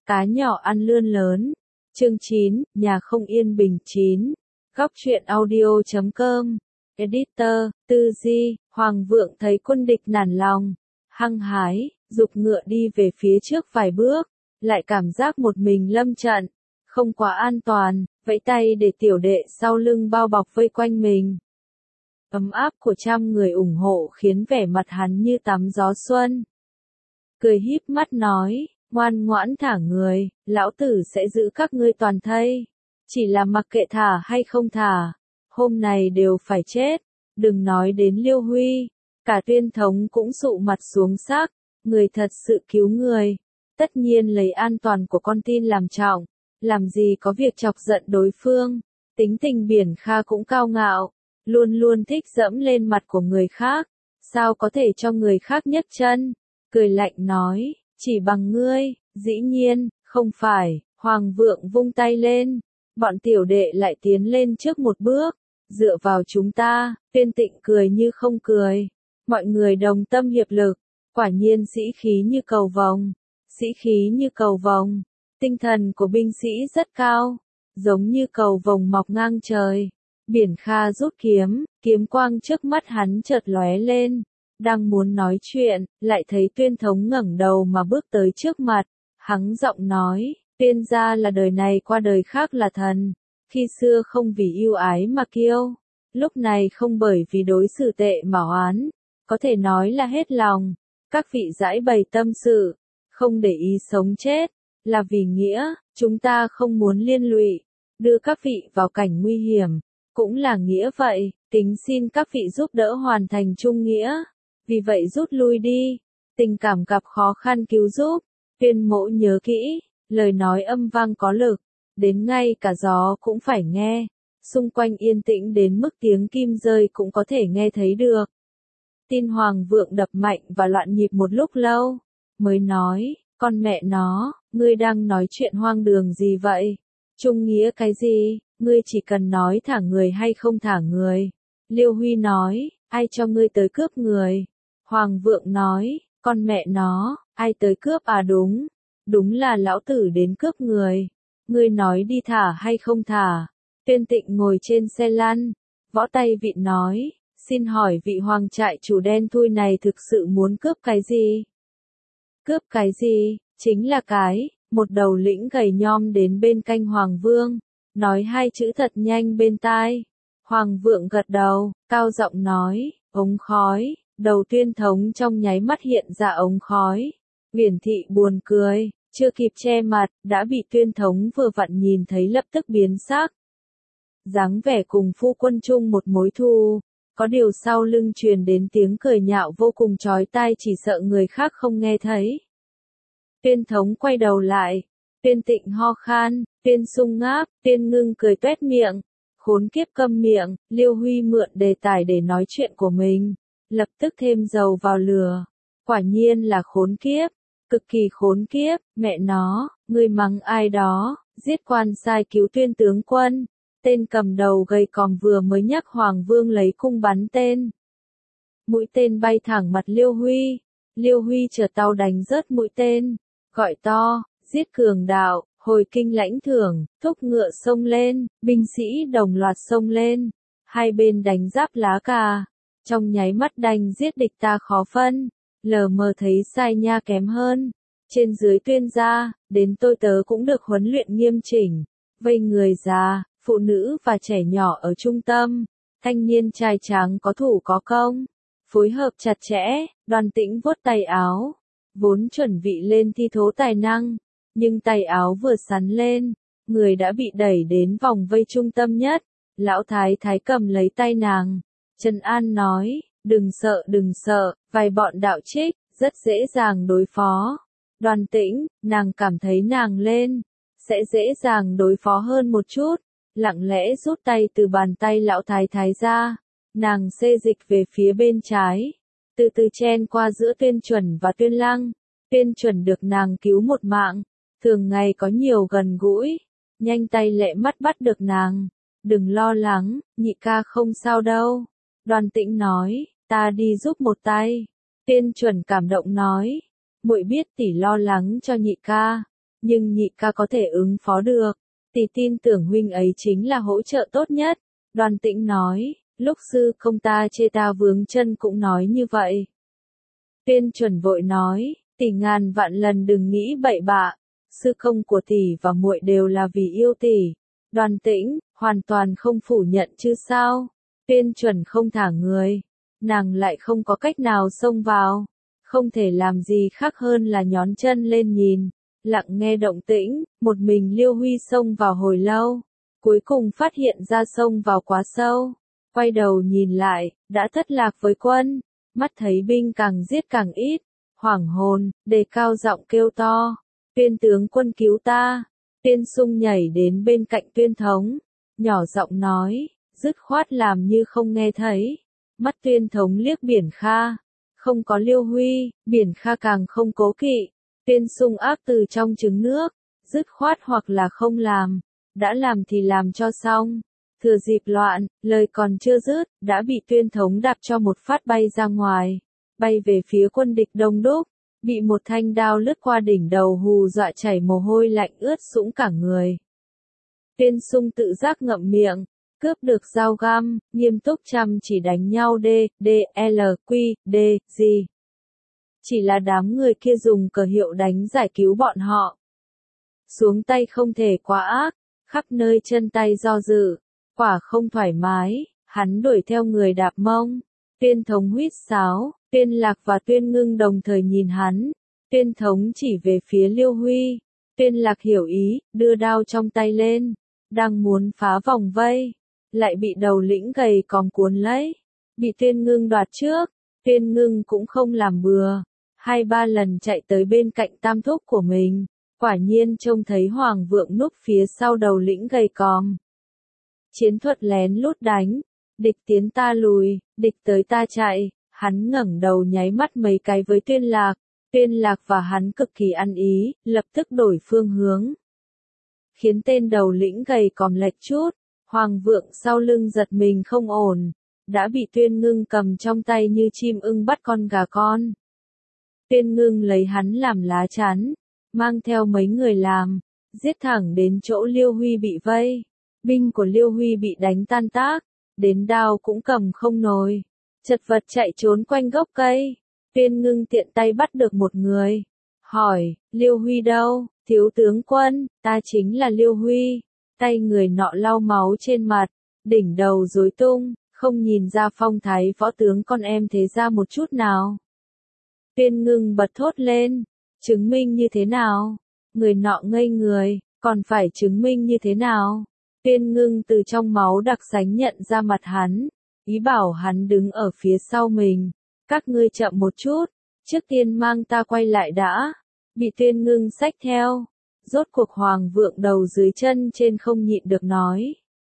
Cá nhỏ ăn lươn lớn. Chương 9, nhà không yên bình 9. Góc truyện audio.com. Editor, Tư Di. Hoàng Vượng thấy quân địch nản lòng, hăng hái, giục ngựa đi về phía trước vài bước, lại cảm giác một mình lâm trận, không quá an toàn, vẫy tay để tiểu đệ sau lưng bao bọc vây quanh mình. Ấm áp của trăm người ủng hộ khiến vẻ mặt hắn như tắm gió xuân. Cười híp mắt nói, ngoan ngoãn thả người, lão tử sẽ giữ các ngươi toàn thây. Chỉ là mặc kệ thả hay không thả, hôm này đều phải chết. Đừng nói đến Liêu Huy, cả Tuyên Thống cũng sụ mặt xuống sắc, người thật sự cứu người. Tất nhiên lấy an toàn của con tin làm trọng, làm gì có việc chọc giận đối phương. Tính tình Biển Kha cũng cao ngạo, luôn luôn thích dẫm lên mặt của người khác, sao có thể cho người khác nhấc chân. Cười lạnh nói, chỉ bằng ngươi, dĩ nhiên, không phải. Hoàng Vượng vung tay lên, bọn tiểu đệ lại tiến lên trước một bước, dựa vào chúng ta. Tuyên Tịnh cười như không cười, mọi người đồng tâm hiệp lực, quả nhiên sĩ khí như cầu vồng, sĩ khí như cầu vồng, tinh thần của binh sĩ rất cao, giống như cầu vồng mọc ngang trời. Biển Kha rút kiếm, kiếm quang trước mắt hắn chợt lóe lên, đang muốn nói chuyện, lại thấy Tuyên Thống ngẩng đầu mà bước tới trước mặt, hắng giọng nói, Tuyên gia là đời này qua đời khác là thần, khi xưa không vì yêu ái mà kiêu, lúc này không bởi vì đối xử tệ mà oán, có thể nói là hết lòng. Các vị giải bày tâm sự, không để ý sống chết, là vì nghĩa, chúng ta không muốn liên lụy, đưa các vị vào cảnh nguy hiểm, cũng là nghĩa vậy, kính xin các vị giúp đỡ hoàn thành chung nghĩa, vì vậy rút lui đi, tình cảm gặp khó khăn cứu giúp. Tuyên Mỗ nhớ kỹ, lời nói âm vang có lực, đến ngay cả gió cũng phải nghe, xung quanh yên tĩnh đến mức tiếng kim rơi cũng có thể nghe thấy được. Tin Hoàng Vượng đập mạnh và loạn nhịp một lúc lâu, mới nói, con mẹ nó, ngươi đang nói chuyện hoang đường gì vậy? Chung nghĩa cái gì, ngươi chỉ cần nói thả người hay không thả người. Liêu Huy nói, ai cho ngươi tới cướp người? Hoàng Vượng nói, con mẹ nó, ai tới cướp à đúng, đúng là lão tử đến cướp người. Ngươi nói đi thả hay không thả? Tuyên Tịnh ngồi trên xe lăn, võ tay vịn nói, xin hỏi vị hoàng trại chủ đen thui này thực sự muốn cướp cái gì? Cướp cái gì? Chính là cái, một đầu lĩnh gầy nhom đến bên cạnh Hoàng Vương, nói hai chữ thật nhanh bên tai. Hoàng Vượng gật đầu, cao giọng nói, ống khói, đầu Tuyên Thống trong nháy mắt hiện ra ống khói. Viễn thị buồn cười, chưa kịp che mặt, đã bị Tuyên Thống vừa vặn nhìn thấy lập tức biến sắc. Dáng vẻ cùng phu quân chung một mối thù, có điều sau lưng truyền đến tiếng cười nhạo vô cùng chói tai, chỉ sợ người khác không nghe thấy. Tuyên Thống quay đầu lại, Tuyên Tịnh ho khan, Tuyên Sung ngáp, Tuyên Ngưng cười toét miệng, khốn kiếp câm miệng. Liêu Huy mượn đề tài để nói chuyện của mình, lập tức thêm dầu vào lửa, quả nhiên là khốn kiếp, cực kỳ khốn kiếp, mẹ nó, ngươi mắng ai đó, giết quan sai cứu Tuyên tướng quân. Tên cầm đầu gầy còm vừa mới nhắc Hoàng Vương lấy cung bắn tên. Mũi tên bay thẳng mặt Liêu Huy. Liêu Huy chợt tàu đánh rớt mũi tên, gọi to, giết cường đạo, hồi kinh lãnh thưởng, thúc ngựa xông lên, binh sĩ đồng loạt xông lên. Hai bên đánh giáp lá cà, trong nháy mắt đành giết địch ta khó phân, lờ mờ thấy sai nha kém hơn. Trên dưới Tuyên gia, đến tôi tớ cũng được huấn luyện nghiêm chỉnh, vây người già, phụ nữ và trẻ nhỏ ở trung tâm, thanh niên trai tráng có thủ có công, phối hợp chặt chẽ. Đoan Tĩnh vuốt tay áo, vốn chuẩn bị lên thi thố tài năng, nhưng tay áo vừa sắn lên, người đã bị đẩy đến vòng vây trung tâm nhất. Lão Thái Thái cầm lấy tay nàng, trấn an nói, đừng sợ, vài bọn đạo trích, rất dễ dàng đối phó. Đoan Tĩnh, nàng cảm thấy nàng lên, sẽ dễ dàng đối phó hơn một chút. Lặng lẽ rút tay từ bàn tay Lão Thái Thái ra, nàng xê dịch về phía bên trái, từ từ chen qua giữa Tuyên Chuẩn và Tuyên Lăng. Tuyên Chuẩn được nàng cứu một mạng, thường ngày có nhiều gần gũi, nhanh tay lẹ mắt bắt được nàng. Đừng lo lắng, nhị ca không sao đâu. Đoan Tĩnh nói, ta đi giúp một tay. Tuyên Chuẩn cảm động nói, muội biết tỷ lo lắng cho nhị ca, nhưng nhị ca có thể ứng phó được. Tỷ tin tưởng huynh ấy chính là hỗ trợ tốt nhất. Đoàn Tĩnh nói, lúc sư công ta chê ta vướng chân cũng nói như vậy. Tuyên Chuẩn vội nói, tỷ ngàn vạn lần đừng nghĩ bậy bạ, sư công của tỷ và muội đều là vì yêu tỷ. Đoàn Tĩnh, hoàn toàn không phủ nhận chứ sao? Tuyên Chuẩn không thả người, nàng lại không có cách nào xông vào, không thể làm gì khác hơn là nhón chân lên nhìn, lặng nghe động tĩnh, một mình Liêu Huy xông vào hồi lâu, cuối cùng phát hiện ra xông vào quá sâu, quay đầu nhìn lại, đã thất lạc với quân, mắt thấy binh càng giết càng ít, hoảng hồn, đề cao giọng kêu to, Tuyên tướng quân cứu ta. Tuyên Sung nhảy đến bên cạnh Tuyên Thống, nhỏ giọng nói, dứt khoát làm như không nghe thấy. Mắt Tuyên Thống liếc Biển Kha, không có Liêu Huy, Biển Kha càng không cố kỵ. Tuyên Sung áp từ trong trứng nước, dứt khoát hoặc là không làm, đã làm thì làm cho xong. Thừa dịp loạn, lời còn chưa dứt, đã bị Tuyên Thống đạp cho một phát bay ra ngoài, bay về phía quân địch đông đúc, bị một thanh đao lướt qua đỉnh đầu hù dọa chảy mồ hôi lạnh ướt sũng cả người. Tuyên Sung tự giác ngậm miệng, cướp được dao găm, nghiêm túc chăm chỉ đánh nhau D. Chỉ là đám người kia dùng cờ hiệu đánh giải cứu bọn họ. Xuống tay không thể quá ác, khắp nơi chân tay do dự, quả không thoải mái, hắn đuổi theo người đạp mông. Tuyên Thống huýt sáo, Tuyên Lạc và Tuyên Ngưng đồng thời nhìn hắn. Tuyên Thống chỉ về phía Liêu Huy. Tuyên Lạc hiểu ý, đưa đao trong tay lên, đang muốn phá vòng vây, lại bị đầu lĩnh gầy còm cuốn lấy, bị Tuyên Ngưng đoạt trước. Tuyên Ngưng cũng không làm bừa, 2-3 lần chạy tới bên cạnh tam thúc của mình, quả nhiên trông thấy Hoàng Vượng núp phía sau đầu lĩnh gầy còm. Chiến thuật lén lút đánh, địch tiến ta lùi, địch tới ta chạy, hắn ngẩng đầu nháy mắt mấy cái với Tuyên Lạc. Tuyên Lạc và hắn cực kỳ ăn ý, lập tức đổi phương hướng, khiến tên đầu lĩnh gầy còm lệch chút. Hoàng Vượng sau lưng giật mình không ổn, đã bị Tuyên Ngưng cầm trong tay như chim ưng bắt con gà con. Tuyên Ngưng lấy hắn làm lá chắn, mang theo mấy người làm, giết thẳng đến chỗ Liêu Huy bị vây. Binh của Liêu Huy bị đánh tan tác, đến đao cũng cầm không nổi, chật vật chạy trốn quanh gốc cây. Tuyên Ngưng tiện tay bắt được một người, hỏi, Liêu Huy đâu? Thiếu tướng quân, ta chính là Liêu Huy. Tay người nọ lau máu trên mặt, đỉnh đầu rối tung, không nhìn ra phong thái võ tướng con em thế ra một chút nào. Tuyên Ngưng bật thốt lên, chứng minh như thế nào? Người nọ ngây người, còn phải chứng minh như thế nào? Tuyên Ngưng từ trong máu đặc sánh nhận ra mặt hắn, ý bảo hắn đứng ở phía sau mình. Các ngươi chậm một chút, trước tiên mang ta quay lại đã. Bị Tuyên Ngưng xách theo, rốt cuộc Hoàng Vượng đầu dưới chân trên không nhịn được nói.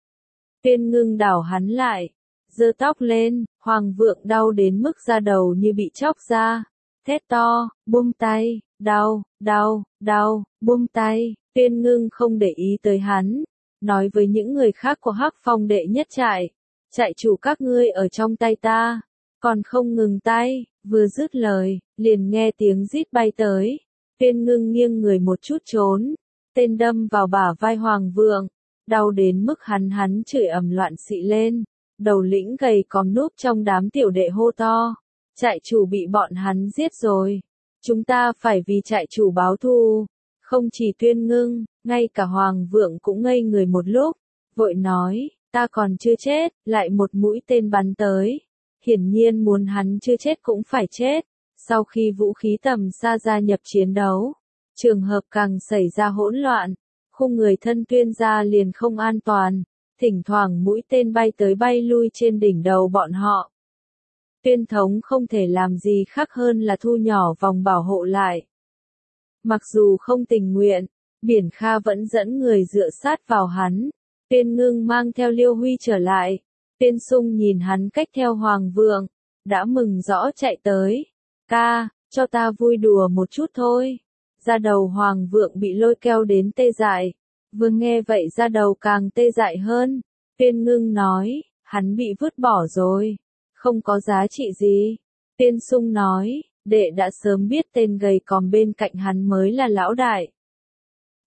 Tuyên Ngưng đảo hắn lại, giơ tóc lên, Hoàng Vượng đau đến mức da đầu như bị chóc ra, thét to, buông tay, đau, đau, đau, buông tay. Tuyên Ngưng không để ý tới hắn, nói với những người khác của Hắc Phong đệ nhất trại, trại chủ các ngươi ở trong tay ta, còn không ngừng tay. Vừa dứt lời, liền nghe tiếng rít bay tới. Tuyên Ngưng nghiêng người một chút trốn, tên đâm vào bả vai Hoàng Vượng, đau đến mức hắn chửi ầm loạn xị lên. Đầu lĩnh gầy còm núp trong đám tiểu đệ hô to, trại chủ bị bọn hắn giết rồi, chúng ta phải vì trại chủ báo thù. Không chỉ Tuyên Ngưng, ngay cả Hoàng Vượng cũng ngây người một lúc, vội nói, ta còn chưa chết, lại một mũi tên bắn tới. Hiển nhiên muốn hắn chưa chết cũng phải chết. Sau khi vũ khí tầm xa gia nhập chiến đấu, trường hợp càng xảy ra hỗn loạn, khung người thân Tuyên gia liền không an toàn, thỉnh thoảng mũi tên bay tới bay lui trên đỉnh đầu bọn họ. Tuyên Thống không thể làm gì khác hơn là thu nhỏ vòng bảo hộ lại. Mặc dù không tình nguyện, Biển Kha vẫn dẫn người dựa sát vào hắn. Tuyên Ngưng mang theo Liêu Huy trở lại. Tuyên Sung nhìn hắn cách theo Hoàng Vượng, đã mừng rõ chạy tới. Ca, cho ta vui đùa một chút thôi. Da đầu Hoàng Vượng bị lôi kéo đến tê dại. Vừa nghe vậy da đầu càng tê dại hơn. Tuyên Ngưng nói, hắn bị vứt bỏ rồi, không có giá trị gì. Tuyên Sung nói, đệ đã sớm biết tên gầy còm bên cạnh hắn mới là lão đại.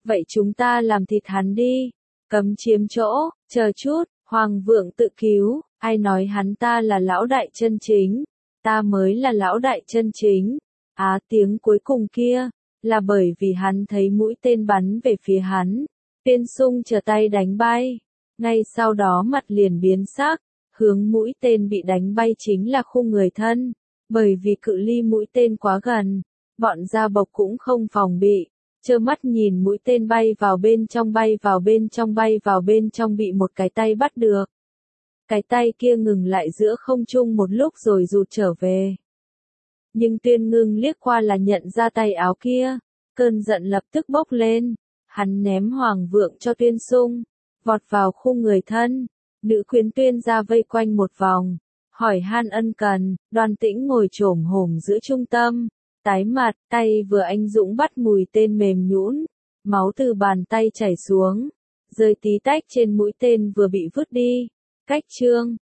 vậy chúng ta làm thịt hắn đi, cấm chiếm chỗ, chờ chút, Hoàng vượng tự cứu, ai nói hắn ta là lão đại chân chính, ta mới là lão đại chân chính. Tiếng cuối cùng kia, là bởi vì hắn thấy mũi tên bắn về phía hắn, Tuyên Sung trở tay đánh bay, ngay sau đó mặt liền biến sắc, hướng mũi tên bị đánh bay chính là khu người thân, bởi vì cự ly mũi tên quá gần, bọn gia bộc cũng không phòng bị, trơ mắt nhìn mũi tên bay vào bên trong bay vào bên trong bay vào bên trong bị một cái tay bắt được. Cái tay kia ngừng lại giữa không trung một lúc rồi rụt trở về. Nhưng Tuyên Ngưng liếc qua là nhận ra tay áo kia, cơn giận lập tức bốc lên, hắn ném Hoàng vượng cho Tuyên Sung, vọt vào khu người thân, nữ quyến Tuyên ra vây quanh một vòng, hỏi han ân cần, Đoan Tĩnh ngồi chồm hổm giữa trung tâm, tái mặt, tay vừa anh dũng bắt mùi tên mềm nhũn, máu từ bàn tay chảy xuống, rơi tí tách trên mũi tên vừa bị vứt đi. Cách chương